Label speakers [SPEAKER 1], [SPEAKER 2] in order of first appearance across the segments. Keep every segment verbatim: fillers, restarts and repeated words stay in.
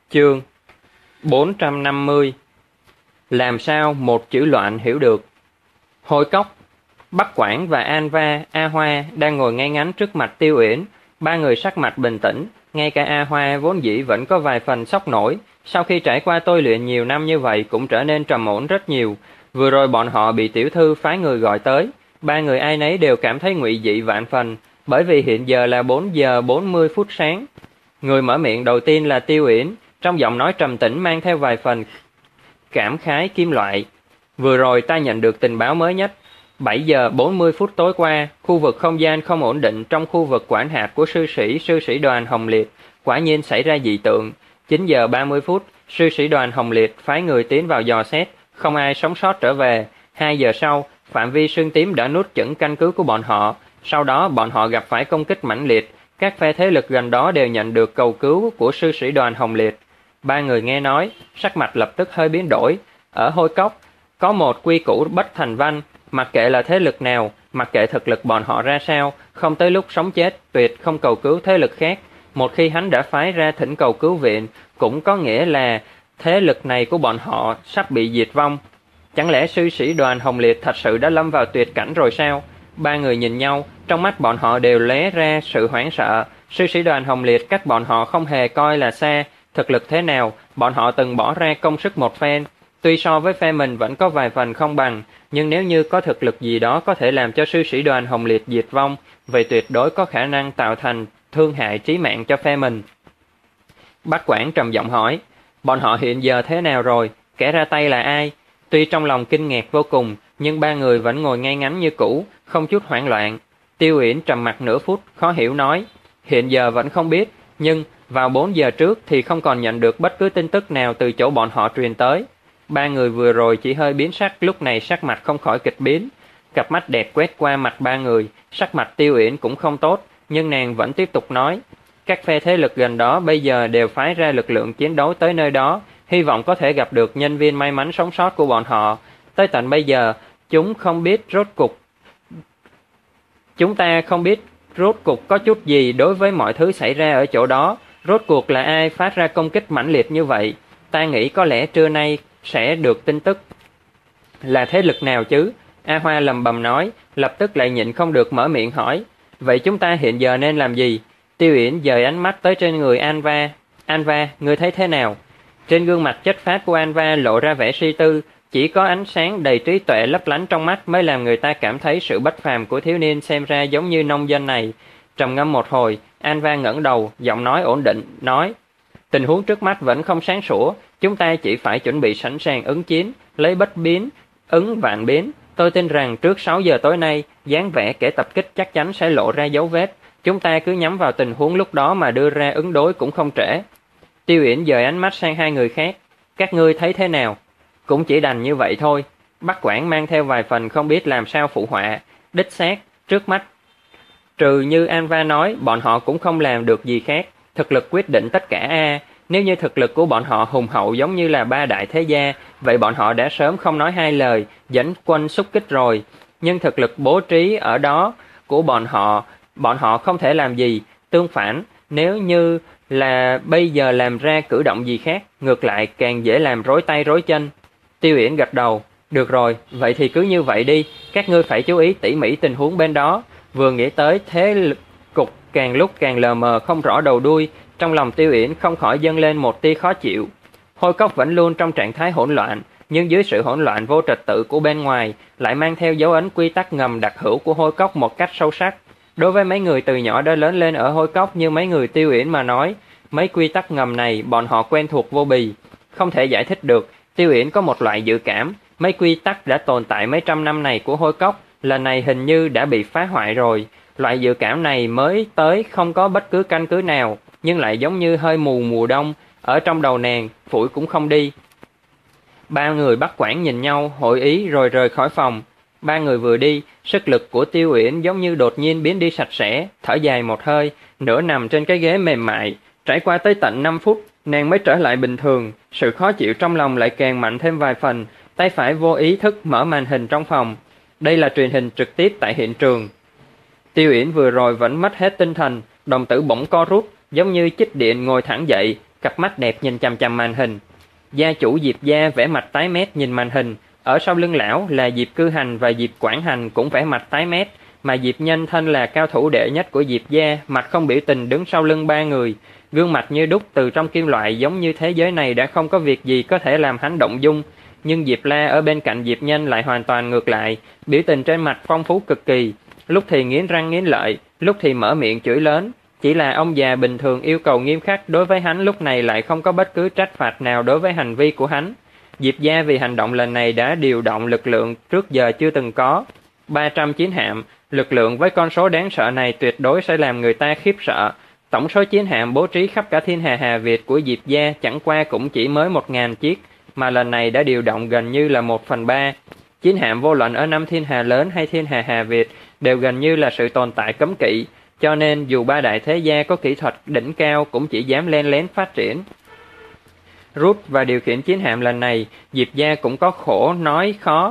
[SPEAKER 1] Chương bốn trăm năm mươi. Làm sao một chữ loạn hiểu được. Hôi Cốc, Bắc Quảng và An Va, A Hoa đang ngồi ngay ngắn trước mặt Tiêu Uyển. Ba người sắc mặt bình tĩnh, ngay cả A Hoa vốn dĩ vẫn có vài phần sốc nổi, sau khi trải qua tôi luyện nhiều năm như vậy cũng trở nên trầm ổn rất nhiều. Vừa rồi bọn họ bị tiểu thư phái người gọi tới, ba người ai nấy đều cảm thấy ngụy dị vạn phần, bởi vì hiện giờ là bốn giờ bốn mươi phút sáng. Người mở miệng đầu tiên là Tiêu Uyển, trong giọng nói trầm tĩnh mang theo vài phần cảm khái kim loại. Vừa rồi ta nhận được tình báo mới nhất. bảy giờ bốn mươi phút tối qua, khu vực không gian không ổn định trong khu vực quản hạt của sư sĩ sư sĩ đoàn Hồng Liệt quả nhiên xảy ra dị tượng. chín giờ ba mươi phút, sư sĩ đoàn Hồng Liệt phái người tiến vào dò xét, không ai sống sót trở về. hai giờ sau, phạm vi sương tím đã nuốt chửng căn cứ của bọn họ. Sau đó bọn họ gặp phải công kích mãnh liệt. Các phe thế lực gần đó đều nhận được cầu cứu của sư sĩ đoàn Hồng Liệt. Ba người nghe nói, sắc mặt lập tức hơi biến đổi. Ở Hôi Cốc, có một quy củ bất thành văn, mặc kệ là thế lực nào, mặc kệ thực lực bọn họ ra sao, không tới lúc sống chết, tuyệt không cầu cứu thế lực khác. Một khi hắn đã phái ra thỉnh cầu cứu viện, cũng có nghĩa là thế lực này của bọn họ sắp bị diệt vong. Chẳng lẽ sư sĩ đoàn Hồng Liệt thật sự đã lâm vào tuyệt cảnh rồi sao? Ba người nhìn nhau, trong mắt bọn họ đều lóe ra sự hoảng sợ. Sư sĩ đoàn Hồng Liệt cách bọn họ không hề coi là xa, thực lực thế nào, bọn họ từng bỏ ra công sức một phen. Tuy so với phe mình vẫn có vài phần không bằng, nhưng nếu như có thực lực gì đó có thể làm cho sư sĩ đoàn Hồng Liệt diệt vong, vậy tuyệt đối có khả năng tạo thành thương hại chí mạng cho phe mình. Bác Quảng trầm giọng hỏi, bọn họ hiện giờ thế nào rồi, kẻ ra tay là ai? Tuy trong lòng kinh ngạc vô cùng, nhưng ba người vẫn ngồi ngay ngắn như cũ, không chút hoảng loạn. Tiêu Uyển trầm mặc nửa phút, khó hiểu nói, hiện giờ vẫn không biết, nhưng vào bốn giờ trước thì không còn nhận được bất cứ tin tức nào từ chỗ bọn họ truyền tới. Ba người vừa rồi chỉ hơi biến sắc, lúc này sắc mặt không khỏi kịch biến. Cặp mắt đẹp quét qua mặt ba người, sắc mặt Tiêu Uyển cũng không tốt, nhưng nàng vẫn tiếp tục nói, các phe thế lực gần đó bây giờ đều phái ra lực lượng chiến đấu tới nơi đó, hy vọng có thể gặp được nhân viên may mắn sống sót của bọn họ. Tới tận bây giờ, chúng không biết rốt cục Chúng ta không biết rốt cuộc có chút gì đối với mọi thứ xảy ra ở chỗ đó. Rốt cuộc là ai phát ra công kích mãnh liệt như vậy? Ta nghĩ có lẽ trưa nay sẽ được tin tức. Là thế lực nào chứ? A Hoa lầm bầm nói, lập tức lại nhịn không được mở miệng hỏi. Vậy chúng ta hiện giờ nên làm gì? Tiêu Uyển dời ánh mắt tới trên người An Va. An Va, ngươi thấy thế nào? Trên gương mặt chất phác của An Va lộ ra vẻ suy tư. Chỉ có ánh sáng đầy trí tuệ lấp lánh trong mắt mới làm người ta cảm thấy sự bất phàm của thiếu niên xem ra giống như nông dân này. Trầm ngâm một hồi, An Va ngẩng đầu, giọng nói ổn định, nói, tình huống trước mắt vẫn không sáng sủa, chúng ta chỉ phải chuẩn bị sẵn sàng ứng chiến, lấy bất biến, ứng vạn biến. Tôi tin rằng trước sáu giờ tối nay, dáng vẻ kẻ tập kích chắc chắn sẽ lộ ra dấu vết. Chúng ta cứ nhắm vào tình huống lúc đó mà đưa ra ứng đối cũng không trễ. Tiêu Uyển dời ánh mắt sang hai người khác. Các ngươi thấy thế nào? Cũng chỉ đành như vậy thôi. Bắc Quảng mang theo vài phần không biết làm sao phụ họa. Đích xác, trước mắt, trừ như An Va nói, bọn họ cũng không làm được gì khác. Thực lực quyết định tất cả a. Nếu như thực lực của bọn họ hùng hậu giống như là ba đại thế gia, vậy bọn họ đã sớm không nói hai lời, dẫn quân xúc kích rồi. Nhưng thực lực bố trí ở đó của bọn họ, bọn họ không thể làm gì. Tương phản, nếu như là bây giờ làm ra cử động gì khác, ngược lại càng dễ làm rối tay rối chân. Tiêu Uyển gật đầu, được rồi, vậy thì cứ như vậy đi, các ngươi phải chú ý tỉ mỉ tình huống bên đó. Vừa nghĩ tới thế cục càng lúc càng lờ mờ không rõ đầu đuôi, trong lòng Tiêu Uyển không khỏi dâng lên một tia khó chịu. Hôi Cốc vẫn luôn trong trạng thái hỗn loạn, nhưng dưới sự hỗn loạn vô trật tự của bên ngoài, lại mang theo dấu ấn quy tắc ngầm đặc hữu của Hôi Cốc một cách sâu sắc. Đối với mấy người từ nhỏ đã lớn lên ở Hôi Cốc như mấy người Tiêu Uyển mà nói, mấy quy tắc ngầm này bọn họ quen thuộc vô bì, không thể giải thích được. Tiêu Uyển có một loại dự cảm, mấy quy tắc đã tồn tại mấy trăm năm này của Hôi Cốc, lần này hình như đã bị phá hoại rồi. Loại dự cảm này mới tới không có bất cứ căn cứ nào, nhưng lại giống như hơi mù mùa đông, ở trong đầu nàng, phủi cũng không đi. Ba người Bắc Quảng nhìn nhau, hội ý rồi rời khỏi phòng. Ba người vừa đi, sức lực của Tiêu Uyển giống như đột nhiên biến đi sạch sẽ, thở dài một hơi, nửa nằm trên cái ghế mềm mại. Trải qua tới tận năm phút, nàng mới trở lại bình thường, sự khó chịu trong lòng lại càng mạnh thêm vài phần, tay phải vô ý thức mở màn hình trong phòng. Đây là truyền hình trực tiếp tại hiện trường. Tiêu Uyển vừa rồi vẫn mất hết tinh thần, đồng tử bỗng co rút, giống như chích điện ngồi thẳng dậy, cặp mắt đẹp nhìn chằm chằm màn hình. Gia chủ Diệp gia vẻ mặt tái mét nhìn màn hình, ở sau lưng lão là Diệp Cư Hành và Diệp Quảng Hành cũng vẻ mặt tái mét, mà Diệp Nhân thân là cao thủ đệ nhất của Diệp gia, mặt không biểu tình đứng sau lưng ba người, gương mặt như đúc từ trong kim loại, giống như thế giới này đã không có việc gì có thể làm hắn động dung. Nhưng Diệp La ở bên cạnh Diệp Nhân lại hoàn toàn ngược lại, biểu tình trên mặt phong phú cực kỳ, lúc thì nghiến răng nghiến lợi, lúc thì mở miệng chửi lớn. Chỉ là ông già bình thường yêu cầu nghiêm khắc đối với hắn lúc này lại không có bất cứ trách phạt nào đối với hành vi của hắn. Diệp gia vì hành động lần này đã điều động lực lượng trước giờ chưa từng có. ba trăm chiến hạm, lực lượng với con số đáng sợ này tuyệt đối sẽ làm người ta khiếp sợ. Tổng số chiến hạm bố trí khắp cả thiên hà Hà Việt của Diệp gia chẳng qua cũng chỉ mới một ngàn chiếc, mà lần này đã điều động gần như là một phần ba. Chiến hạm vô luận ở năm thiên hà lớn hay thiên hà Hà Việt đều gần như là sự tồn tại cấm kỵ, cho nên dù ba đại thế gia có kỹ thuật đỉnh cao cũng chỉ dám len lén phát triển. Rút và điều khiển chiến hạm lần này, Diệp gia cũng có khổ nói khó.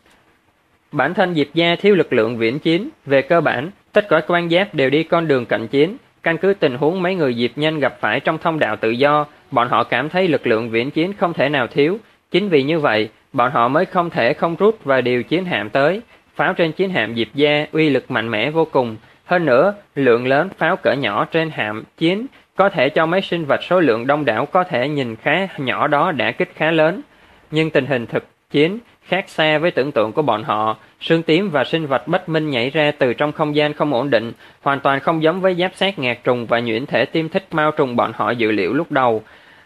[SPEAKER 1] Bản thân Diệp gia thiếu lực lượng viễn chiến, về cơ bản, tất cả quan giáp đều đi con đường cận chiến. Căn cứ tình huống mấy người Diệp Nhân gặp phải trong thông đạo tự do, bọn họ cảm thấy lực lượng viễn chiến không thể nào thiếu. Chính vì như vậy, bọn họ mới không thể không rút và điều chiến hạm tới. Pháo trên chiến hạm Diệp gia uy lực mạnh mẽ vô cùng. Hơn nữa, lượng lớn pháo cỡ nhỏ trên hạm chiến có thể cho mấy sinh vật số lượng đông đảo có thể nhìn khá nhỏ đó đả kích khá lớn. Nhưng tình hình thực chiến khác xa với tưởng tượng của bọn họ. Sương tím và sinh vật bất minh nhảy ra từ trong không gian không ổn định, hoàn toàn không giống với giáp xác ngạc trùng và nhuyễn thể tiêm thích mao trùng bọn họ dự liệu lúc đầu.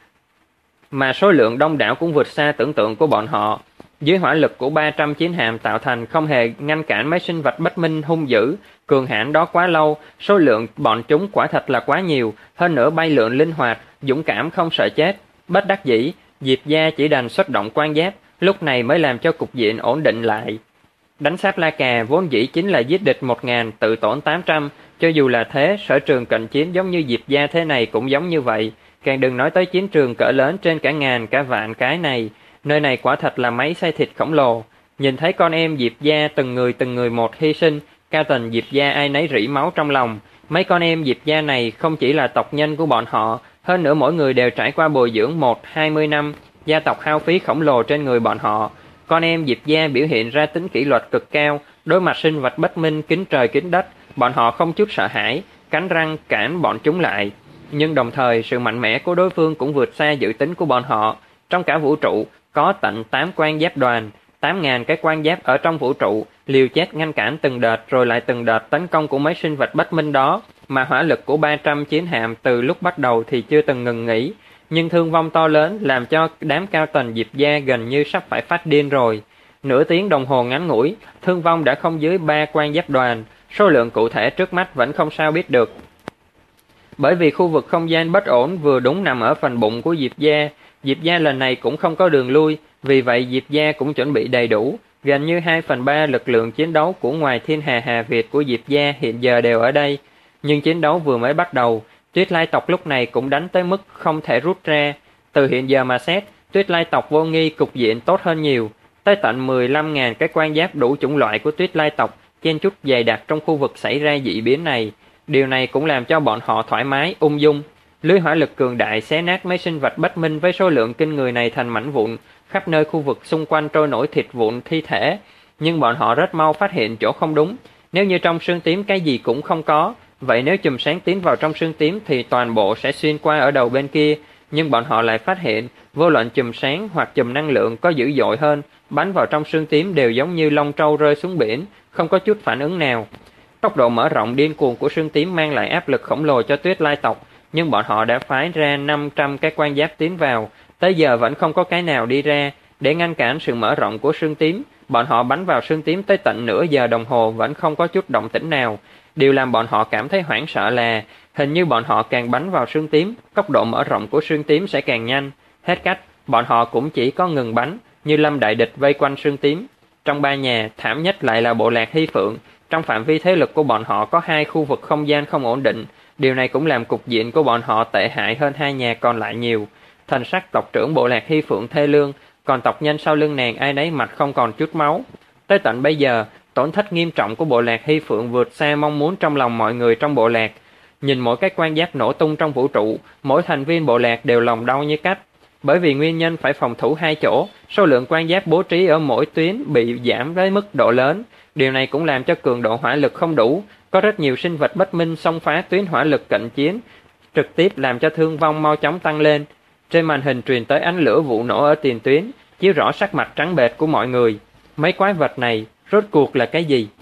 [SPEAKER 1] Mà số lượng đông đảo cũng vượt xa tưởng tượng của bọn họ. Dưới hỏa lực của ba trăm chiến hạm tạo thành không hề ngăn cản mấy sinh vật bất minh hung dữ, cường hãn đó quá lâu, số lượng bọn chúng quả thật là quá nhiều, hơn nữa bay lượn linh hoạt, dũng cảm không sợ chết. Bất đắc dĩ, Diệp gia chỉ đành xuất động quan giáp, lúc này mới làm cho cục diện ổn định lại. Đánh Sáp La Cà vốn dĩ chính là giết địch một ngàn, tự tổn tám trăm, cho dù là thế, sở trường cận chiến giống như Diệp gia thế này cũng giống như vậy, càng đừng nói tới chiến trường cỡ lớn trên cả ngàn cả vạn cái này. Nơi này quả thật là máy xay thịt khổng lồ. Nhìn thấy con em Diệp gia từng người từng người một hy sinh, Cao Tần Diệp gia ai nấy rỉ máu trong lòng. Mấy con em Diệp gia này không chỉ là tộc nhân của bọn họ, hơn nữa mỗi người đều trải qua bồi dưỡng một hai mươi năm, gia tộc hao phí khổng lồ trên người bọn họ. Con em Diệp gia biểu hiện ra tính kỷ luật cực cao, đối mặt sinh vật bất minh kính trời kính đất, bọn họ không chút sợ hãi, cắn răng cản bọn chúng lại. Nhưng đồng thời sự mạnh mẽ của đối phương cũng vượt xa dự tính của bọn họ. Trong cả vũ trụ có tận tám quan giáp đoàn, tám ngàn cái quan giáp ở trong vũ trụ, liều chết ngăn cản từng đợt rồi lại từng đợt tấn công của mấy sinh vật bất minh đó, mà hỏa lực của ba trăm chiến hạm từ lúc bắt đầu thì chưa từng ngừng nghỉ, nhưng thương vong to lớn làm cho đám Cao Tần Diệp gia gần như sắp phải phát điên rồi. Nửa tiếng đồng hồ ngắn ngủi, thương vong đã không dưới ba quan giáp đoàn, số lượng cụ thể trước mắt vẫn không sao biết được. Bởi vì khu vực không gian bất ổn vừa đúng nằm ở phần bụng của Diệp gia, Diệp gia lần này cũng không có đường lui, vì vậy Diệp gia cũng chuẩn bị đầy đủ, gần như hai phần ba lực lượng chiến đấu của ngoài thiên hà Hà Việt của Diệp gia hiện giờ đều ở đây. Nhưng chiến đấu vừa mới bắt đầu, Tuyết Lai tộc lúc này cũng đánh tới mức không thể rút ra. Từ hiện giờ mà xét, Tuyết Lai tộc vô nghi cục diện tốt hơn nhiều. Tới tận mười lăm ngàn cái quan giáp đủ chủng loại của Tuyết Lai tộc chen chúc dày đặc trong khu vực xảy ra dị biến này. Điều này cũng làm cho bọn họ thoải mái, ung dung. Lưới hỏa lực cường đại xé nát mấy sinh vật bất minh với số lượng kinh người này thành mảnh vụn, khắp nơi khu vực xung quanh trôi nổi thịt vụn thi thể. Nhưng bọn họ rất mau phát hiện chỗ không đúng. Nếu như trong sương tím cái gì cũng không có, vậy nếu chùm sáng tiến vào trong sương tím thì toàn bộ sẽ xuyên qua ở đầu bên kia. Nhưng bọn họ lại phát hiện, vô luận chùm sáng hoặc chùm năng lượng có dữ dội hơn, bắn vào trong sương tím đều giống như lông trâu rơi xuống biển, không có chút phản ứng nào. Tốc độ mở rộng điên cuồng của sương tím mang lại áp lực khổng lồ cho Tuyết Lai tộc, nhưng bọn họ đã phái ra năm trăm cái quan giáp tiến vào, tới giờ vẫn không có cái nào đi ra. Để ngăn cản sự mở rộng của sương tím, bọn họ bắn vào sương tím tới tận nửa giờ đồng hồ vẫn không có chút động tĩnh nào. Điều làm bọn họ cảm thấy hoảng sợ là hình như bọn họ càng bắn vào sương tím, tốc độ mở rộng của sương tím sẽ càng nhanh. Hết cách, bọn họ cũng chỉ có ngừng bắn, như lâm đại địch vây quanh sương tím. Trong ba nhà, thảm nhất lại là bộ lạc Hy Phượng. Trong phạm vi thế lực của bọn họ có hai khu vực không gian không ổn định. Điều này cũng làm cục diện của bọn họ tệ hại hơn hai nhà còn lại nhiều. Thần sắc tộc trưởng bộ lạc Hy Phượng thê lương, còn tộc nhân sau lưng nàng ai nấy mặt không còn chút máu. Tới tận bây giờ, tổn thất nghiêm trọng của bộ lạc Hy Phượng vượt xa mong muốn trong lòng mọi người trong bộ lạc. Nhìn mỗi cái quan giáp nổ tung trong vũ trụ, mỗi thành viên bộ lạc đều lòng đau như cắt. Bởi vì nguyên nhân phải phòng thủ hai chỗ, số lượng quan giáp bố trí ở mỗi tuyến bị giảm với mức độ lớn. Điều này cũng làm cho cường độ hỏa lực không đủ, có rất nhiều sinh vật bất minh xông phá tuyến hỏa lực cận chiến, trực tiếp làm cho thương vong mau chóng tăng lên. Trên màn hình truyền tới ánh lửa vụ nổ ở tiền tuyến, chiếu rõ sắc mặt trắng bệch của mọi người. Mấy quái vật này rốt cuộc là cái gì?